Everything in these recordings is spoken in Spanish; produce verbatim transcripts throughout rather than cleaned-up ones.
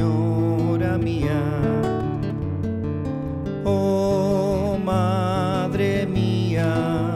Señora mía. Oh Madre mía,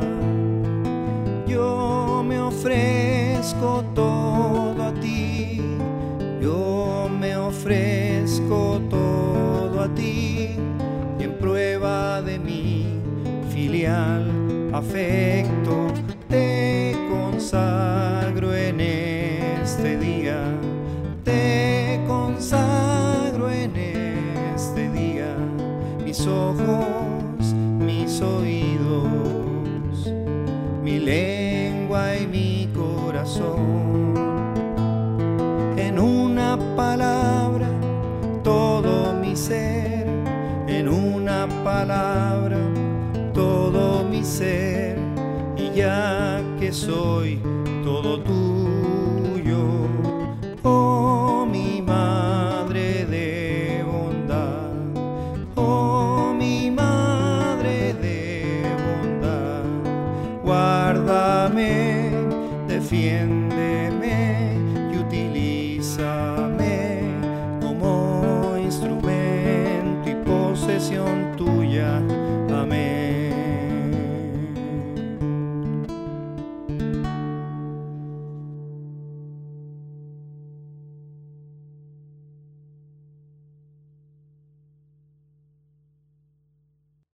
yo me ofrezco todo a ti, yo me ofrezco todo a ti, y en prueba de mi filial afecto te consagro en este día, te consagro en este día, mis ojos, mis oídos, mi lengua y mi corazón. En una palabra, todo mi ser, en una palabra, todo mi ser, y ya que soy todo tuyo, oh mi Madre de bondad, oh mi Madre de bondad, guárdame, defiende.